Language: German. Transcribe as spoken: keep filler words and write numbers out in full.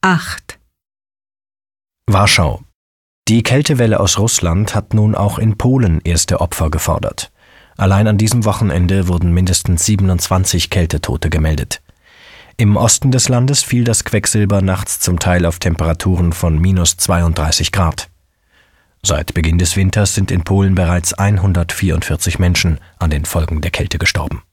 acht. Warschau. Die Kältewelle aus Russland hat nun auch in Polen erste Opfer gefordert. Allein an diesem Wochenende wurden mindestens siebenundzwanzig Kältetote gemeldet. Im Osten des Landes fiel das Quecksilber nachts zum Teil auf Temperaturen von minus zweiunddreißig Grad. Seit Beginn des Winters sind in Polen bereits hundertvierundvierzig Menschen an den Folgen der Kälte gestorben.